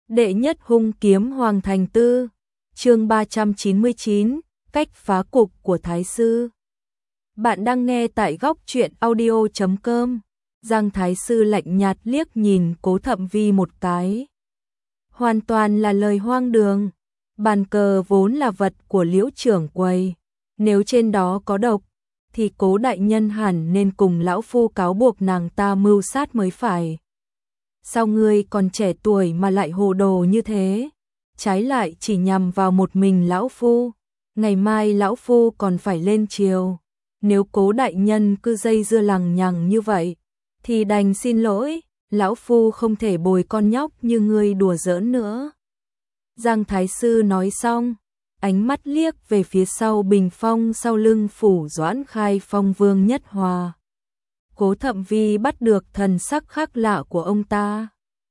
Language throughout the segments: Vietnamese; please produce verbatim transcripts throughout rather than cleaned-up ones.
Đệ nhất hung kiếm Hoàng Thành Tư, chương ba trăm chín mươi chín, cách phá cục của Thái Sư. Bạn đang nghe tại góc truyện audio chấm com. Giang Thái Sư lạnh nhạt liếc nhìn Cố Thậm Vi một cái. Hoàn toàn là lời hoang đường. Bàn cờ vốn là vật của Liễu trưởng quầy. Nếu trên đó có độc, thì Cố đại nhân hẳn nên cùng lão phu cáo buộc nàng ta mưu sát mới phải. Sao ngươi còn trẻ tuổi mà lại hồ đồ như thế? Trái lại chỉ nhằm vào một mình lão phu. Ngày mai lão phu còn phải lên triều. Nếu Cố đại nhân cứ dây dưa lằng nhằng như vậy, thì đành xin lỗi, lão phu không thể bồi con nhóc như ngươi đùa giỡn nữa. Giang Thái Sư nói xong, ánh mắt liếc về phía sau bình phong sau lưng Phủ Doãn Khai Phong Vương Nhất Hòa. Cố Thậm Vi bắt được thần sắc khác lạ của ông ta,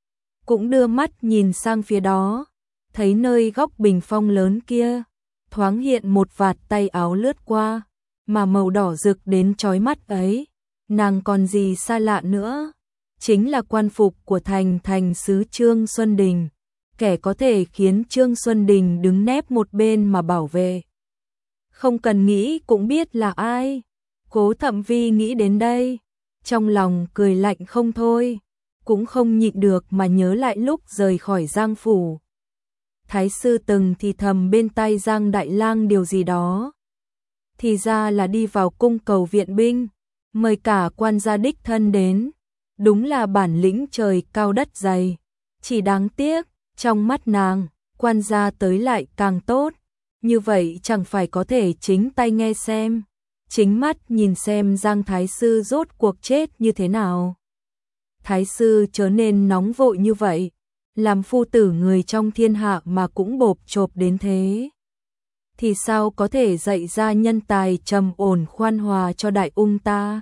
cũng đưa mắt nhìn sang phía đó, thấy nơi góc bình phong lớn kia, thoáng hiện một vạt tay áo lướt qua, mà màu đỏ rực đến chói mắt ấy, nàng còn gì xa lạ nữa, chính là quan phục của thành thành sứ Trương Xuân Đình, kẻ có thể khiến Trương Xuân Đình đứng nép một bên mà bảo vệ. Không cần nghĩ cũng biết là ai. Cố Thậm Vi nghĩ đến đây, trong lòng cười lạnh không thôi, cũng không nhịn được mà nhớ lại lúc rời khỏi Giang phủ. Thái sư từng thì thầm bên tai Giang Đại Lang điều gì đó. Thì ra là đi vào cung cầu viện binh, mời cả quan gia đích thân đến. Đúng là bản lĩnh trời cao đất dày. Chỉ đáng tiếc, trong mắt nàng, quan gia tới lại càng tốt. Như vậy chẳng phải có thể chính tay nghe xem, chính mắt nhìn xem Giang Thái sư rốt cuộc chết như thế nào. Thái sư chớ nên nóng vội như vậy, làm phu tử người trong thiên hạ mà cũng bộp chộp đến thế. Thì sao có thể dạy ra nhân tài trầm ổn khoan hòa cho đại ung ta.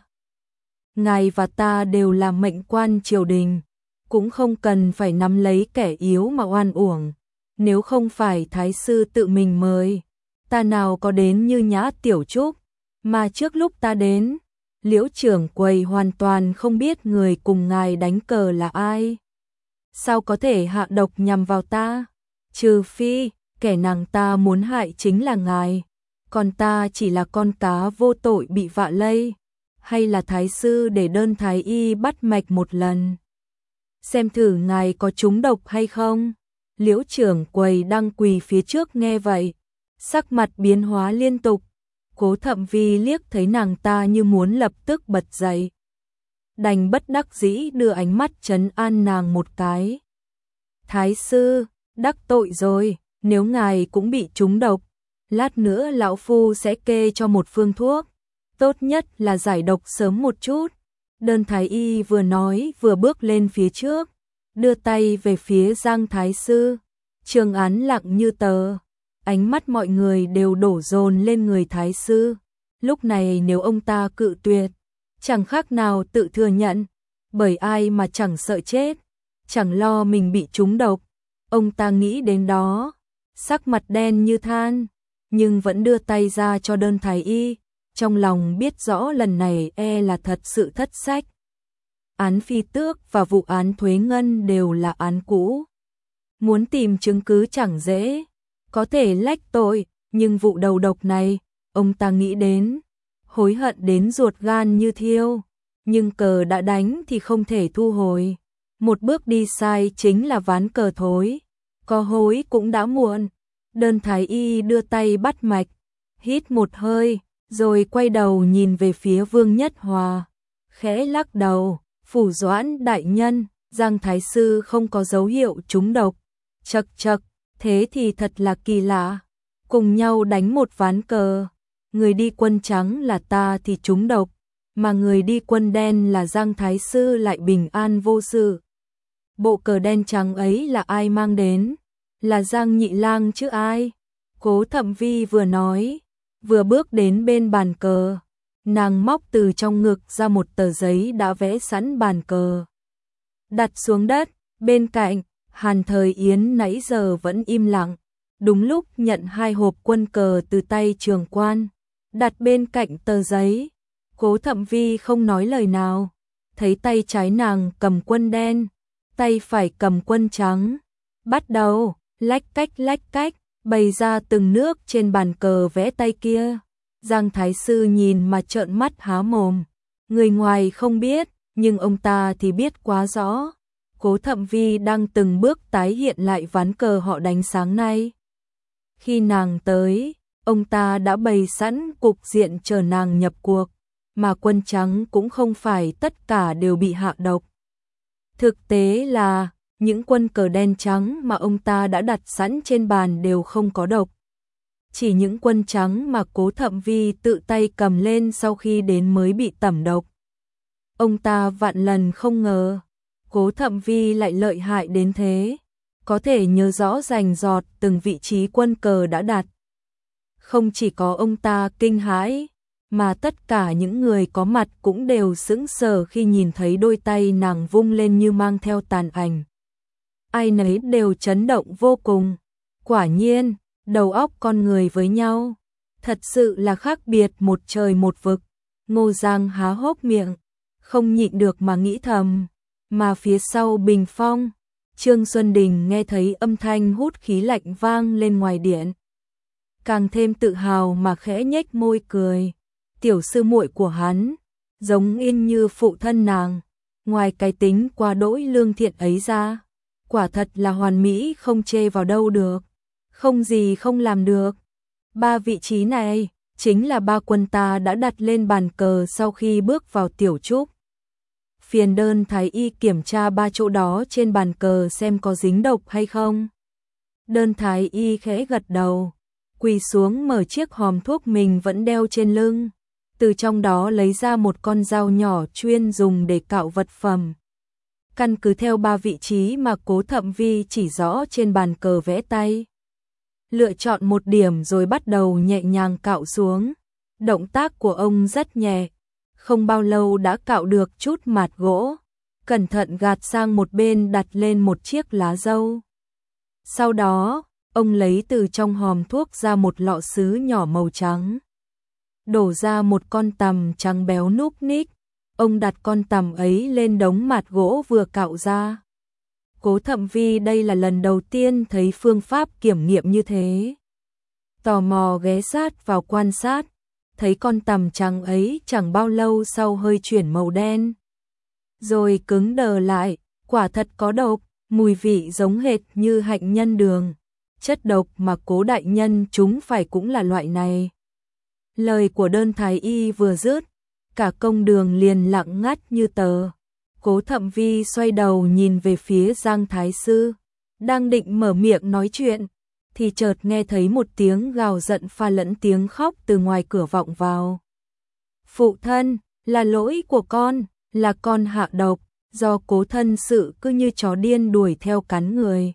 Ngài và ta đều là mệnh quan triều đình, cũng không cần phải nắm lấy kẻ yếu mà oan uổng. Nếu không phải Thái sư tự mình mời, ta nào có đến như Nhã Tiểu Trúc. Mà trước lúc ta đến, Liễu trưởng quầy hoàn toàn không biết người cùng ngài đánh cờ là ai. Sao có thể hạ độc nhằm vào ta? Trừ phi, kẻ nàng ta muốn hại chính là ngài, còn ta chỉ là con cá vô tội bị vạ lây. Hay là Thái sư để đơn thái y bắt mạch một lần, xem thử ngài có trúng độc hay không? Liễu trưởng quầy đang quỳ phía trước nghe vậy, sắc mặt biến hóa liên tục. Cố Thậm Vi liếc thấy nàng ta như muốn lập tức bật dậy, đành bất đắc dĩ đưa ánh mắt trấn an nàng một cái. Thái sư, đắc tội rồi, nếu ngài cũng bị trúng độc, lát nữa lão phu sẽ kê cho một phương thuốc, tốt nhất là giải độc sớm một chút. Đơn thái y vừa nói vừa bước lên phía trước, đưa tay về phía Giang Thái sư. Trường án lặng như tờ, ánh mắt mọi người đều đổ dồn lên người Thái sư. Lúc này nếu ông ta cự tuyệt, chẳng khác nào tự thừa nhận, bởi ai mà chẳng sợ chết, chẳng lo mình bị trúng độc. Ông ta nghĩ đến đó, sắc mặt đen như than, nhưng vẫn đưa tay ra cho đơn thái y, trong lòng biết rõ lần này e là thật sự thất sách. Án Phi Tước và vụ án Thuế Ngân đều là án cũ. Muốn tìm chứng cứ chẳng dễ, có thể lách tội, nhưng vụ đầu độc này, ông ta nghĩ đến, hối hận đến ruột gan như thiêu, nhưng cờ đã đánh thì không thể thu hồi. Một bước đi sai chính là ván cờ thối, có hối cũng đã muộn. Đơn thái y đưa tay bắt mạch, hít một hơi, rồi quay đầu nhìn về phía Vương Nhất Hòa, khẽ lắc đầu. Phủ Doãn đại nhân, Giang Thái sư không có dấu hiệu trúng độc. Chậc chậc, thế thì thật là kỳ lạ. Cùng nhau đánh một ván cờ, người đi quân trắng là ta thì trúng độc, mà người đi quân đen là Giang Thái sư lại bình an vô sự. Bộ cờ đen trắng ấy là ai mang đến? Là Giang Nhị Lang chứ ai? Cố Thậm Vi vừa nói, vừa bước đến bên bàn cờ. Nàng móc từ trong ngực ra một tờ giấy đã vẽ sẵn bàn cờ, đặt xuống đất. Bên cạnh, Hàn Thời Yến nãy giờ vẫn im lặng, đúng lúc nhận hai hộp quân cờ từ tay trường quan, đặt bên cạnh tờ giấy. Cố Thậm Vi không nói lời nào, thấy tay trái nàng cầm quân đen, tay phải cầm quân trắng, bắt đầu lách cách lách cách, bày ra từng nước trên bàn cờ vẽ tay kia. Giang Thái Sư nhìn mà trợn mắt há mồm. Người ngoài không biết, nhưng ông ta thì biết quá rõ. Cố Thậm Vi đang từng bước tái hiện lại ván cờ họ đánh sáng nay. Khi nàng tới, ông ta đã bày sẵn cục diện chờ nàng nhập cuộc, mà quân trắng cũng không phải tất cả đều bị hạ độc. Thực tế là, những quân cờ đen trắng mà ông ta đã đặt sẵn trên bàn đều không có độc. Chỉ những quân trắng mà Cố Thậm Vi tự tay cầm lên sau khi đến mới bị tẩm độc. Ông ta vạn lần không ngờ, Cố Thậm Vi lại lợi hại đến thế, có thể nhớ rõ rành rọt từng vị trí quân cờ đã đặt. Không chỉ có ông ta kinh hãi, mà tất cả những người có mặt cũng đều sững sờ khi nhìn thấy đôi tay nàng vung lên như mang theo tàn ảnh. Ai nấy đều chấn động vô cùng. Quả nhiên, đầu óc con người với nhau, thật sự là khác biệt một trời một vực. Ngô Giang há hốc miệng, không nhịn được mà nghĩ thầm. Mà phía sau bình phong, Trương Xuân Đình nghe thấy âm thanh hút khí lạnh vang lên ngoài điện. Càng thêm tự hào mà khẽ nhếch môi cười. Tiểu sư muội của hắn, giống in như phụ thân nàng. Ngoài cái tính qua đỗi lương thiện ấy ra, quả thật là hoàn mỹ không chê vào đâu được. Không gì không làm được. Ba vị trí này, chính là ba quân ta đã đặt lên bàn cờ sau khi bước vào tiểu trúc. Phiền đơn thái y kiểm tra ba chỗ đó trên bàn cờ xem có dính độc hay không. Đơn thái y khẽ gật đầu, quỳ xuống mở chiếc hòm thuốc mình vẫn đeo trên lưng, từ trong đó lấy ra một con dao nhỏ chuyên dùng để cạo vật phẩm. Căn cứ theo ba vị trí mà Cố Thậm Vi chỉ rõ trên bàn cờ vẽ tay, lựa chọn một điểm rồi bắt đầu nhẹ nhàng cạo xuống. Động tác của ông rất nhẹ, không bao lâu đã cạo được chút mạt gỗ, cẩn thận gạt sang một bên đặt lên một chiếc lá dâu. Sau đó, ông lấy từ trong hòm thuốc ra một lọ sứ nhỏ màu trắng, đổ ra một con tằm trắng béo núc ních. Ông đặt con tằm ấy lên đống mạt gỗ vừa cạo ra. Cố Thậm Vi đây là lần đầu tiên thấy phương pháp kiểm nghiệm như thế. Tò mò ghé sát vào quan sát, thấy con tằm trắng ấy chẳng bao lâu sau hơi chuyển màu đen, rồi cứng đờ lại. Quả thật có độc, mùi vị giống hệt như hạnh nhân đường. Chất độc mà Cố đại nhân chúng phải cũng là loại này. Lời của đơn thái y vừa dứt, cả công đường liền lặng ngắt như tờ. Cố Thậm Vi xoay đầu nhìn về phía Giang Thái Sư, đang định mở miệng nói chuyện, thì chợt nghe thấy một tiếng gào giận pha lẫn tiếng khóc từ ngoài cửa vọng vào. Phụ thân, là lỗi của con, là con hạ độc, do Cố thân sự cứ như chó điên đuổi theo cắn người.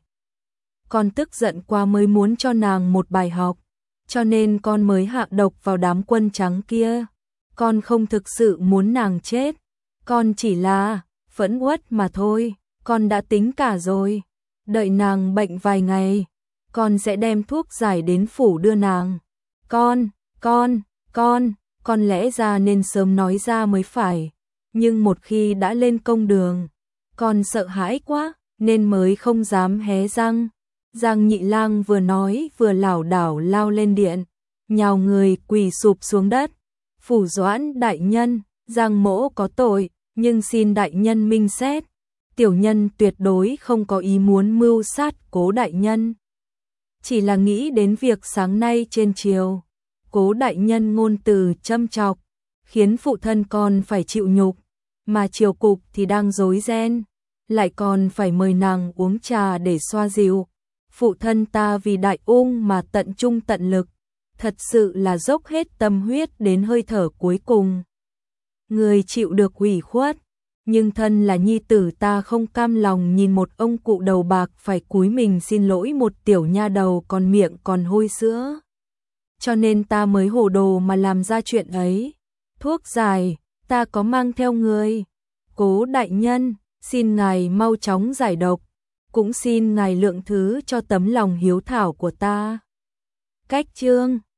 Con tức giận quá mới muốn cho nàng một bài học, cho nên con mới hạ độc vào đám quân trắng kia. Con không thực sự muốn nàng chết, con chỉ là phẫn uất mà thôi. Con đã tính cả rồi, đợi nàng bệnh vài ngày, con sẽ đem thuốc giải đến phủ đưa nàng. Con, con, con, con lẽ ra nên sớm nói ra mới phải, nhưng một khi đã lên công đường, con sợ hãi quá nên mới không dám hé răng. Giang Nhị Lang vừa nói vừa lảo đảo lao lên điện, nhào người quỳ sụp xuống đất. Phủ Doãn đại nhân, Giang mỗ có tội, nhưng xin đại nhân minh xét. Tiểu nhân tuyệt đối không có ý muốn mưu sát Cố đại nhân. Chỉ là nghĩ đến việc sáng nay trên triều, Cố đại nhân ngôn từ châm chọc, khiến phụ thân con phải chịu nhục, mà triều cục thì đang rối ren, lại còn phải mời nàng uống trà để xoa dịu. Phụ thân ta vì đại ung mà tận trung tận lực, thật sự là dốc hết tâm huyết đến hơi thở cuối cùng. Người chịu được ủy khuất, nhưng thân là nhi tử ta không cam lòng nhìn một ông cụ đầu bạc phải cúi mình xin lỗi một tiểu nha đầu còn miệng còn hôi sữa. Cho nên ta mới hồ đồ mà làm ra chuyện ấy. Thuốc giải, ta có mang theo người. Cố đại nhân, xin ngài mau chóng giải độc, cũng xin ngài lượng thứ cho tấm lòng hiếu thảo của ta. Cách chương